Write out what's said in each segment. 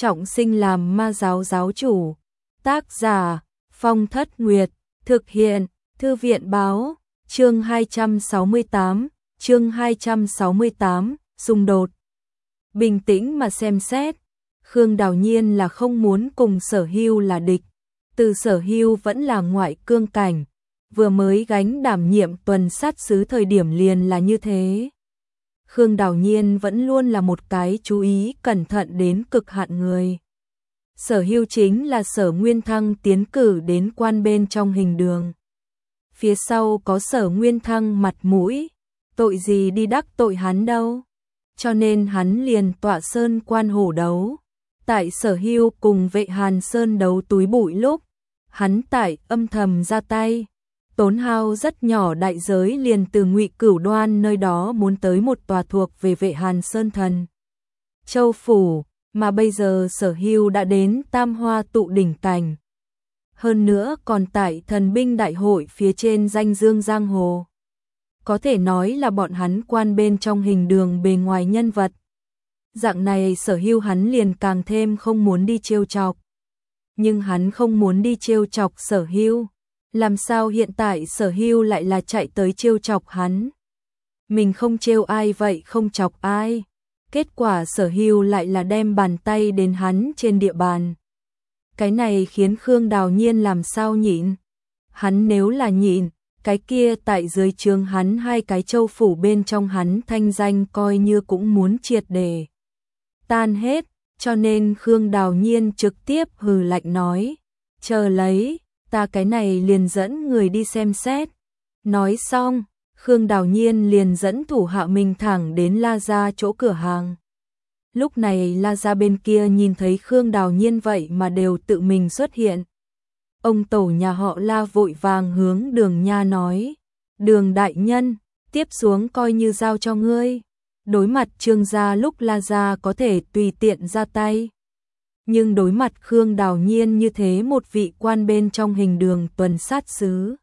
trọng sinh làm ma giáo giáo chủ. Tác giả Phong Thất Nguyệt, thực hiện Thư viện báo, chương 268, xung đột. Bình tĩnh mà xem xét, Khương Đào Nhiên là không muốn cùng Sở Hưu là địch, từ Sở Hưu vẫn là ngoại cương cảnh, vừa mới gánh đảm nhiệm tuần sát sứ thời điểm liền là như thế. Khương Đào Nhiên vẫn luôn là một cái chú ý cẩn thận đến cực hạn người. Sở Hưu chính là Sở Nguyên Thăng tiến cử đến quan bên trong hình đường. Phía sau có Sở Nguyên Thăng mặt mũi, tội gì đi đắc tội hắn đâu. Cho nên hắn liền tọa sơn quan hổ đấu. Tại Sở Hưu cùng Vệ Hàn Sơn đấu túi bụi lúc, hắn tại âm thầm ra tay, tốn hao rất nhỏ đại giới liền từ Ngụy Cửu Đoan nơi đó muốn tới một tòa thuộc về Vệ Hàn Sơn Thần Châu Phủ, mà bây giờ Sở Hưu đã đến Tam Hoa tụ đỉnh cảnh. Hơn nữa còn tại thần binh đại hội phía trên danh dương giang hồ. Có thể nói là bọn hắn quan bên trong hình đường bề ngoài nhân vật. Dạng này Sở Hưu hắn liền càng thêm không muốn đi trêu chọc. Nhưng hắn không muốn đi trêu chọc Sở Hưu. Làm sao hiện tại Sở Hưu lại là chạy tới trêu chọc hắn? Mình không trêu ai vậy không chọc ai? Kết quả Sở Hưu lại là đem bàn tay đến hắn trên địa bàn. Cái này khiến Khương Đào Nhiên làm sao nhịn? Hắn nếu là nhịn, cái kia tại dưới trướng hắn hai cái châu phủ bên trong hắn thanh danh coi như cũng muốn triệt để tan hết, cho nên Khương Đào Nhiên trực tiếp hừ lạnh nói, chờ lấy, ta cái này liền dẫn người đi xem xét. Nói xong, Khương Đào Nhiên liền dẫn thủ hạ mình thẳng đến La Gia chỗ cửa hàng. Lúc này La Gia bên kia nhìn thấy Khương Đào Nhiên vậy mà đều tự mình xuất hiện. Ông tổ nhà họ La vội vàng hướng Đường Nha nói, Đường đại nhân, tiếp xuống coi như giao cho ngươi. Đối mặt Trương gia lúc La Gia có thể tùy tiện ra tay. Nhưng đối mặt Khương Đào Nhiên như thế một vị quan bên trong hình đường tuần sát sứ,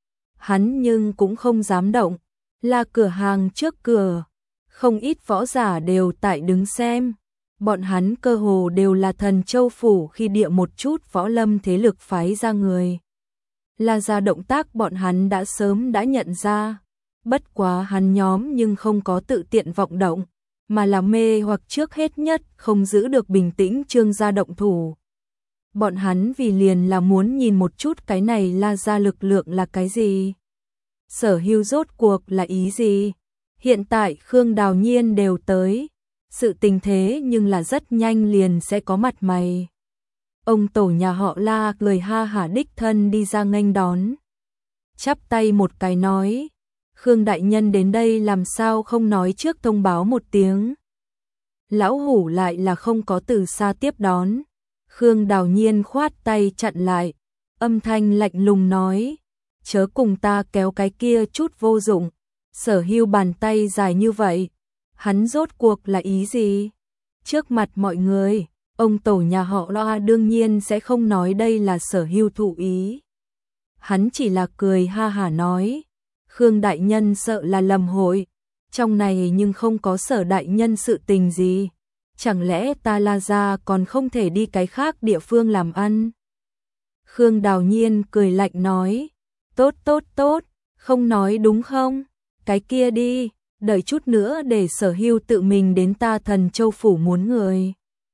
hắn nhưng cũng không dám động. La cửa hàng trước cửa, không ít võ giả đều tại đứng xem. Bọn hắn cơ hồ đều là Thần Châu Phủ khi địa một chút võ lâm thế lực phái ra người. La Gia động tác bọn hắn đã sớm đã nhận ra. Bất quá hắn nhóm nhưng không có tự tiện vọng động, mà là mê hoặc trước hết nhất không giữ được bình tĩnh Trương gia động thủ. Bọn hắn vì liền là muốn nhìn một chút cái này La Gia lực lượng là cái gì. Sở Hưu rốt cuộc là ý gì? Hiện tại Khương Đào Nhiên đều tới. Sự tình thế nhưng là rất nhanh liền sẽ có mặt mày. Ông tổ nhà họ La cười ha hả đích thân đi ra nghênh đón. Chắp tay một cái nói, Khương đại nhân đến đây làm sao không nói trước thông báo một tiếng. Lão hủ lại là không có từ xa tiếp đón. Khương Đào Nhiên khoát tay chặn lại, âm thanh lạnh lùng nói, chớ cùng ta kéo cái kia chút vô dụng. Sở Hưu bàn tay dài như vậy, hắn rốt cuộc là ý gì? Trước mặt mọi người, ông tổ nhà họ La đương nhiên sẽ không nói đây là Sở Hưu thụ ý. Hắn chỉ là cười ha hả nói, Khương đại nhân sợ là lầm hội, trong này nhưng không có Sở đại nhân sự tình gì. Chẳng lẽ ta La Gia còn không thể đi cái khác địa phương làm ăn? Khương Đào Nhiên cười lạnh nói, tốt, không nói đúng không? Cái kia đi, đợi chút nữa để Sở Hưu tự mình đến ta Thần Châu Phủ muốn người.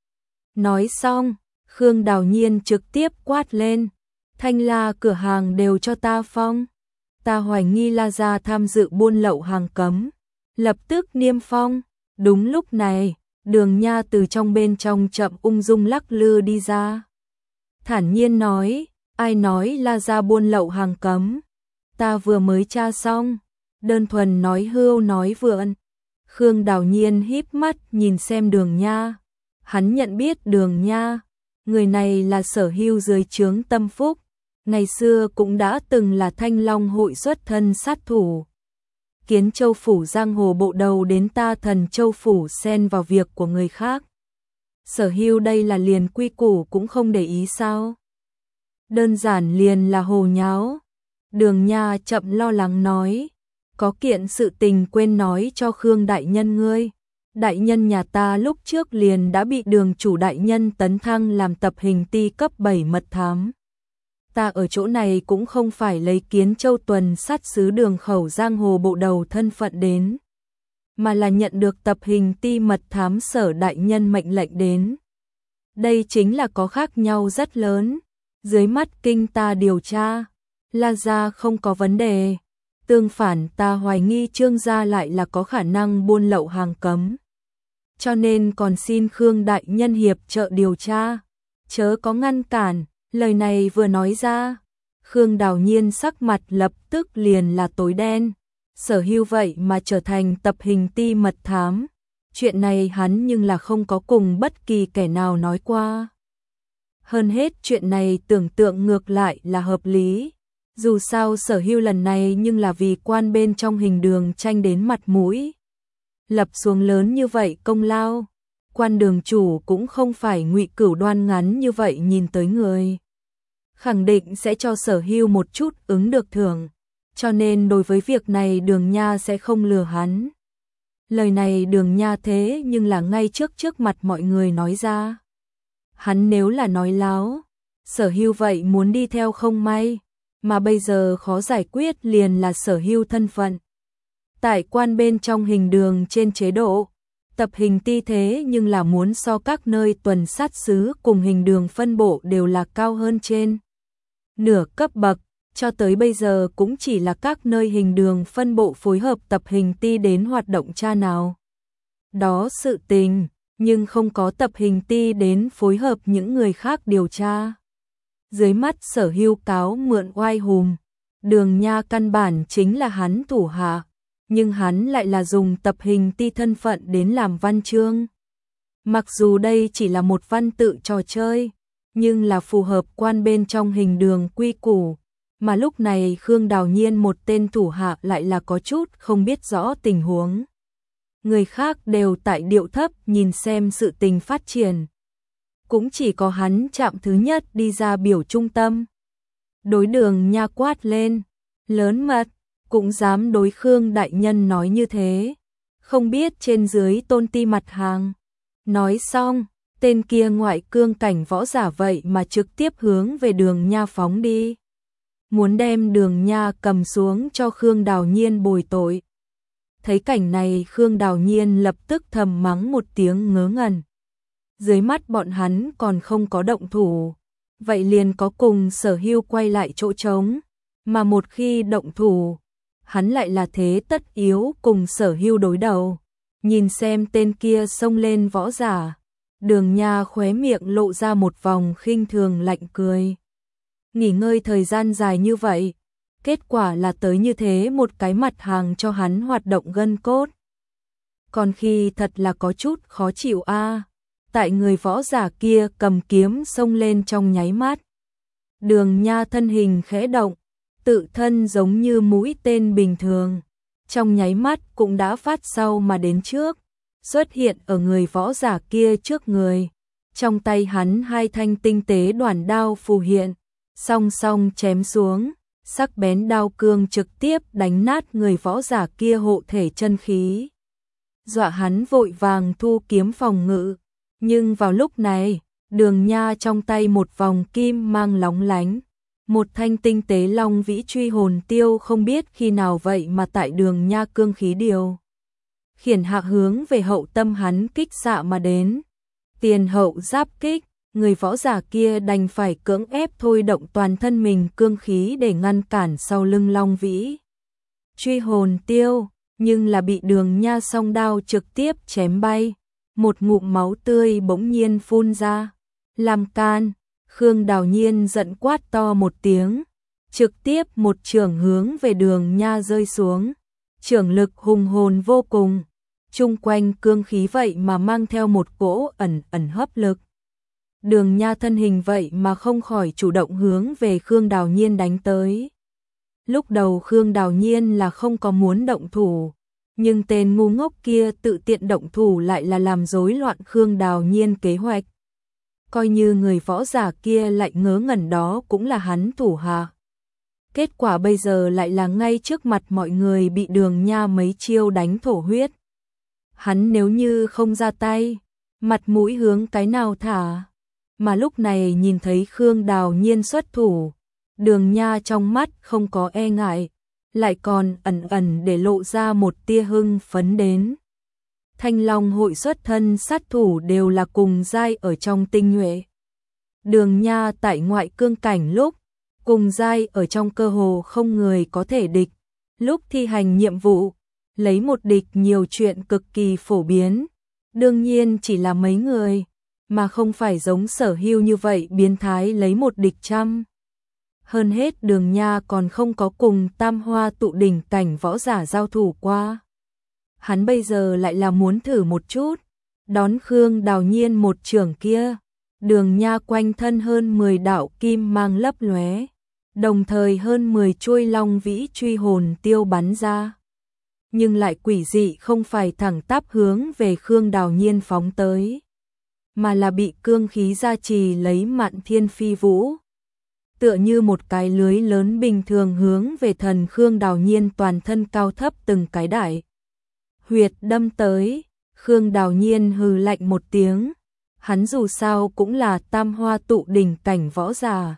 Nói xong, Khương Đào Nhiên trực tiếp quát lên, Thanh La cửa hàng đều cho ta phong. Ta hoài nghi La Gia tham dự buôn lậu hàng cấm, lập tức niêm phong. Đúng lúc này, Đường Nha từ trong bên trong chậm ung dung lắc lư đi ra. Thản nhiên nói, ai nói La Gia buôn lậu hàng cấm? Ta vừa mới tra xong. Đơn thuần nói hưu nói vượn. Khương Đào Nhiên híp mắt nhìn xem Đường Nha. Hắn nhận biết Đường Nha, người này là Sở Hưu dưới trướng tâm phúc, ngày xưa cũng đã từng là Thanh Long hội xuất thân sát thủ. Kiến Châu Phủ giang hồ bộ đầu đến ta Thần Châu Phủ xen vào việc của người khác. Sở Hưu đây là liền quy củ cũng không để ý sao? Đơn giản liền là hồ nháo. Đường Nha chậm lo lắng nói, có kiện sự tình quên nói cho Khương đại nhân ngươi. Đại nhân nhà ta lúc trước liền đã bị đường chủ đại nhân tấn thăng làm tập hình ti cấp 7 mật thám. Ta ở chỗ này cũng không phải lấy Kiến Châu tuần sát sứ đường khẩu giang hồ bộ đầu thân phận đến, mà là nhận được tập hình ti mật thám Sở đại nhân mệnh lệnh đến. Đây chính là có khác nhau rất lớn. Dưới mắt kinh ta điều tra, La gia không có vấn đề. Tương phản ta hoài nghi Trương gia lại là có khả năng buôn lậu hàng cấm. Cho nên còn xin Khương đại nhân hiệp trợ điều tra, chớ có ngăn cản. Lời này vừa nói ra, Khương Đào Nhiên sắc mặt lập tức liền là tối đen. Sở Hưu vậy mà trở thành tập hình ti mật thám. Chuyện này hắn nhưng là không có cùng bất kỳ kẻ nào nói qua. Hơn hết chuyện này tưởng tượng ngược lại là hợp lý. Dù sao Sở Hưu lần này nhưng là vì quan bên trong hình đường tranh đến mặt mũi. Lập xuống lớn như vậy công lao, quan đường chủ cũng không phải Ngụy Cửu Đoan ngắn như vậy nhìn tới người. Khẳng định sẽ cho Sở Hưu một chút ứng được thưởng, cho nên đối với việc này Đường Nha sẽ không lừa hắn. Lời này Đường Nha thế nhưng là ngay trước mặt mọi người nói ra. Hắn nếu là nói láo, Sở Hưu vậy muốn đi theo không may, mà bây giờ khó giải quyết liền là Sở Hưu thân phận. Tại quan bên trong hình đường trên chế độ, tập hình ti thế nhưng là muốn so các nơi tuần sát sứ cùng hình đường phân bộ đều là cao hơn trên nửa cấp bậc, cho tới bây giờ cũng chỉ là các nơi hình đường phân bộ phối hợp tập hình ti đến hoạt động tra nào. Đó sự tình, nhưng không có tập hình ti đến phối hợp những người khác điều tra. Dưới mắt Sở Hưu cáo mượn oai hùm, Đường Nha căn bản chính là hắn thủ hạ, nhưng hắn lại là dùng tập hình ti thân phận đến làm văn chương. Mặc dù đây chỉ là một văn tự trò chơi, nhưng là phù hợp quan bên trong hình đường quy củ, mà lúc này Khương Đào Nhiên một tên thủ hạ lại là có chút không biết rõ tình huống. Người khác đều tại điệu thấp nhìn xem sự tình phát triển. Cũng chỉ có hắn chạm thứ nhất đi ra biểu trung tâm. Đối Đường Nha quát lên, lớn mật, cũng dám đối Khương đại nhân nói như thế, không biết trên dưới tôn ti mặt hàng. Nói xong, tên kia ngoại cương cảnh võ giả vậy mà trực tiếp hướng về Đường Nha phóng đi. Muốn đem Đường Nha cầm xuống cho Khương Đào Nhiên bồi tội. Thấy cảnh này Khương Đào Nhiên lập tức thầm mắng một tiếng ngớ ngẩn. Dưới mắt bọn hắn còn không có động thủ, vậy liền có cùng Sở Hưu quay lại chỗ trống, mà một khi động thủ, hắn lại là thế tất yếu cùng Sở Hưu đối đầu. Nhìn xem tên kia xông lên võ giả, Đường Nha khóe miệng lộ ra một vòng khinh thường lạnh cười. Nghỉ ngơi thời gian dài như vậy, kết quả là tới như thế một cái mặt hàng cho hắn hoạt động gân cốt. Còn khi thật là có chút khó chịu a. Tại người võ giả kia cầm kiếm xông lên trong nháy mắt. Đường Nha thân hình khẽ động, tự thân giống như mũi tên bình thường. Trong nháy mắt cũng đã phát sau mà đến trước, xuất hiện ở người võ giả kia trước người. Trong tay hắn hai thanh tinh tế đoản đao phù hiện, song song chém xuống, sắc bén đao cương trực tiếp đánh nát người võ giả kia hộ thể chân khí. Dọa hắn vội vàng thu kiếm phòng ngự. Nhưng vào lúc này, Đường Nha trong tay một vòng kim mang lóng lánh, một thanh tinh tế long vĩ truy hồn tiêu không biết khi nào vậy mà tại Đường Nha cương khí điều khiển hạ hướng về hậu tâm hắn kích xạ mà đến. Tiền hậu giáp kích, người võ giả kia đành phải cưỡng ép thôi động toàn thân mình cương khí để ngăn cản sau lưng long vĩ truy hồn tiêu, nhưng là bị Đường Nha song đao trực tiếp chém bay. Một ngụm máu tươi bỗng nhiên phun ra. Làm can, Khương Đào Nhiên giận quát to một tiếng, trực tiếp một chưởng hướng về Đường Nha rơi xuống. Chưởng lực hùng hồn vô cùng, chung quanh cương khí vậy mà mang theo một cỗ ẩn hấp lực. Đường Nha thân hình vậy mà không khỏi chủ động hướng về Khương Đào Nhiên đánh tới. Lúc đầu Khương Đào Nhiên là không có muốn động thủ, nhưng tên ngu ngốc kia tự tiện động thủ lại là làm rối loạn Khương Đào Nhiên kế hoạch. Coi như người võ giả kia lại ngớ ngẩn đó cũng là hắn thủ hạ. Kết quả bây giờ lại là ngay trước mặt mọi người bị Đường Nha mấy chiêu đánh thổ huyết. Hắn nếu như không ra tay, mặt mũi hướng cái nào thả. Mà lúc này nhìn thấy Khương Đào Nhiên xuất thủ, Đường Nha trong mắt không có e ngại, lại còn ẩn ẩn để lộ ra một tia hưng phấn đến. Thanh Long hội xuất thân sát thủ đều là cùng giai ở trong tinh nhuệ. Đường Nha tại ngoại cương cảnh lúc, cùng giai ở trong cơ hồ không người có thể địch. Lúc thi hành nhiệm vụ, lấy một địch nhiều chuyện cực kỳ phổ biến. Đương nhiên chỉ là mấy người, mà không phải giống Sở Hưu như vậy biến thái lấy một địch trăm. Hơn hết Đường Nha còn không có cùng tam hoa tụ đỉnh cảnh võ giả giao thủ qua. Hắn bây giờ lại là muốn thử một chút, đón Khương Đào Nhiên một chưởng kia. Đường Nha quanh thân hơn 10 đạo kim mang lấp lóe, đồng thời hơn 10 chuôi long vĩ truy hồn tiêu bắn ra. Nhưng lại quỷ dị không phải thẳng tắp hướng về Khương Đào Nhiên phóng tới, mà là bị cương khí gia trì lấy Mạn Thiên Phi Vũ. Tựa như một cái lưới lớn bình thường hướng về thần Khương Đào Nhiên toàn thân cao thấp từng cái đại huyệt đâm tới. Khương Đào Nhiên hừ lạnh một tiếng, hắn dù sao cũng là tam hoa tụ đỉnh cảnh võ giả.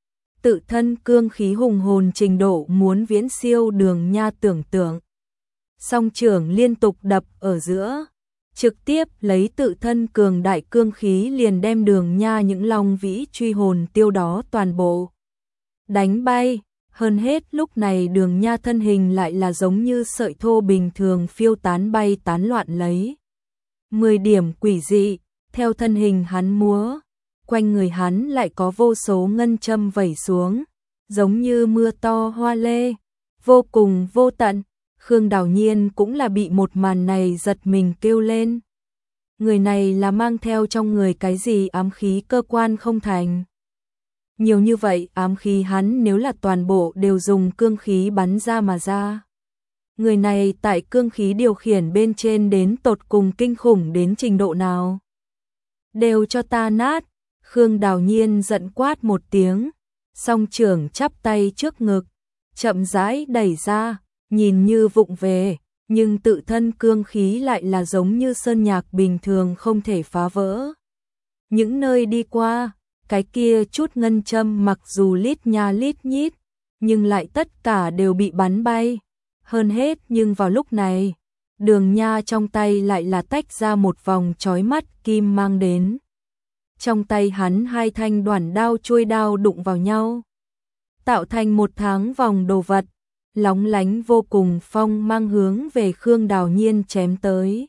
Tự thân cương khí hùng hồn trình độ muốn viễn siêu Đường Nha tưởng tượng. Song trưởng liên tục đập ở giữa, trực tiếp lấy tự thân cường đại cương khí liền đem Đường Nha những long vĩ truy hồn tiêu đó toàn bộ đánh bay. Hơn hết lúc này Đường Nha thân hình lại là giống như sợi thô bình thường phiêu tán bay tán loạn lấy 10 điểm quỷ dị, theo thân hình hắn múa, quanh người hắn lại có vô số ngân châm vẩy xuống, giống như mưa to hoa lê, vô cùng vô tận. Khương Đào Nhiên cũng là bị một màn này giật mình kêu lên. Người này là mang theo trong người cái gì ám khí cơ quan không thành? Nhiều như vậy ám khí hắn nếu là toàn bộ đều dùng cương khí bắn ra mà ra. Người này tại cương khí điều khiển bên trên đến tột cùng kinh khủng đến trình độ nào? Đều cho ta nát! Khương Đào Nhiên giận quát một tiếng, song trưởng chắp tay trước ngực, chậm rãi đẩy ra, nhìn như vụng về, nhưng tự thân cương khí lại là giống như sơn nhạc bình thường không thể phá vỡ. Những nơi đi qua, cái kia chút ngân châm mặc dù lít nha lít nhít, nhưng lại tất cả đều bị bắn bay. Hơn hết nhưng vào lúc này, Đường Nha trong tay lại là tách ra một vòng chói mắt kim mang đến. Trong tay hắn hai thanh đoản đao chuôi đao đụng vào nhau, tạo thành một tháng vòng đồ vật, lóng lánh vô cùng phong mang hướng về Khương Đào Nhiên chém tới.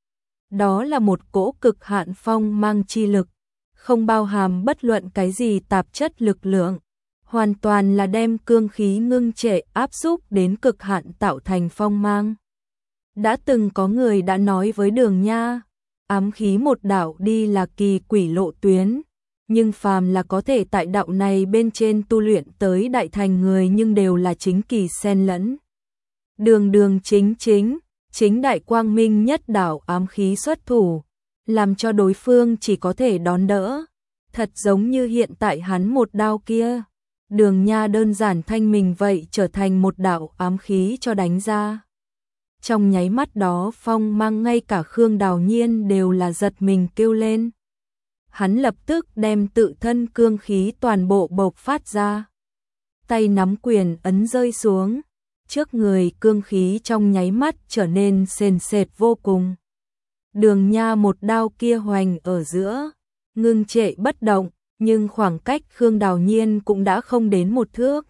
Đó là một cỗ cực hạn phong mang chi lực, không bao hàm bất luận cái gì tạp chất lực lượng, hoàn toàn là đem cương khí ngưng trệ áp xúc đến cực hạn tạo thành phong mang. Đã từng có người đã nói với Đường Nha, ám khí một đạo đi là kỳ quỷ lộ tuyến, nhưng phàm là có thể tại đạo này bên trên tu luyện tới đại thành người nhưng đều là chính kỳ xen lẫn. Đường đường chính đại quang minh nhất đạo ám khí xuất thủ, làm cho đối phương chỉ có thể đón đỡ. Thật giống như hiện tại hắn một đao kia, Đường Nha đơn giản thanh mình vậy trở thành một đạo ám khí cho đánh ra. Trong nháy mắt đó phong mang ngay cả Khương Đào Nhiên đều là giật mình kêu lên. Hắn lập tức đem tự thân cương khí toàn bộ bộc phát ra. Tay nắm quyền ấn rơi xuống, trước người cương khí trong nháy mắt trở nên sền sệt vô cùng. Đường Nha một đao kia hoành ở giữa, ngưng trệ bất động, nhưng khoảng cách Khương Đào Nhiên cũng đã không đến một thước.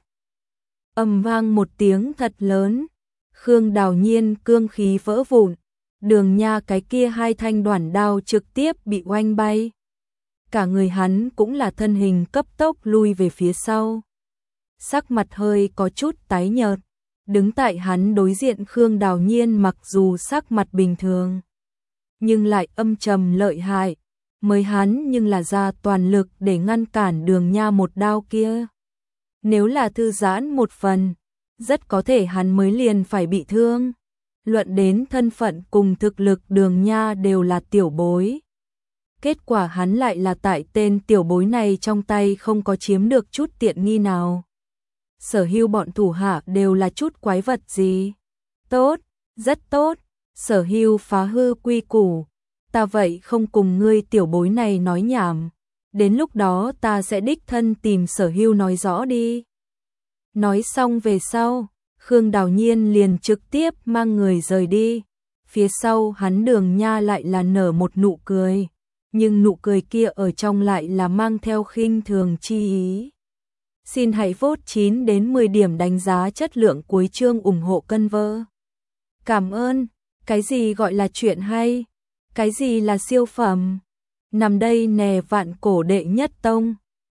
Ầm vang một tiếng thật lớn, Khương Đào Nhiên cương khí vỡ vụn, Đường Nha cái kia hai thanh đoản đao trực tiếp bị oanh bay. Cả người hắn cũng là thân hình cấp tốc lui về phía sau. Sắc mặt hơi có chút tái nhợt, đứng tại hắn đối diện Khương Đào Nhiên mặc dù sắc mặt bình thường, nhưng lại âm trầm lợi hại, mới hắn nhưng là ra toàn lực để ngăn cản Đường Nha một đao kia. Nếu là thư giãn một phần, rất có thể hắn mới liền phải bị thương. Luận đến thân phận cùng thực lực Đường Nha đều là tiểu bối. Kết quả hắn lại là tại tên tiểu bối này trong tay không có chiếm được chút tiện nghi nào. Sở Hưu bọn thủ hạ đều là chút quái vật gì. Tốt, rất tốt, Sở Hưu phá hư quy củ, ta vậy không cùng ngươi tiểu bối này nói nhảm, đến lúc đó ta sẽ đích thân tìm Sở Hưu nói rõ đi. Nói xong về sau, Khương Đào Nhiên liền trực tiếp mang người rời đi, phía sau hắn Đường Nha lại là nở một nụ cười, nhưng nụ cười kia ở trong lại là mang theo khinh thường chi ý. Xin hãy vote 9 đến 10 điểm đánh giá chất lượng cuối chương ủng hộ cân vơ. Cảm ơn. Cái gì gọi là chuyện hay? Cái gì là siêu phẩm? Nằm đây nè vạn cổ đệ nhất tông.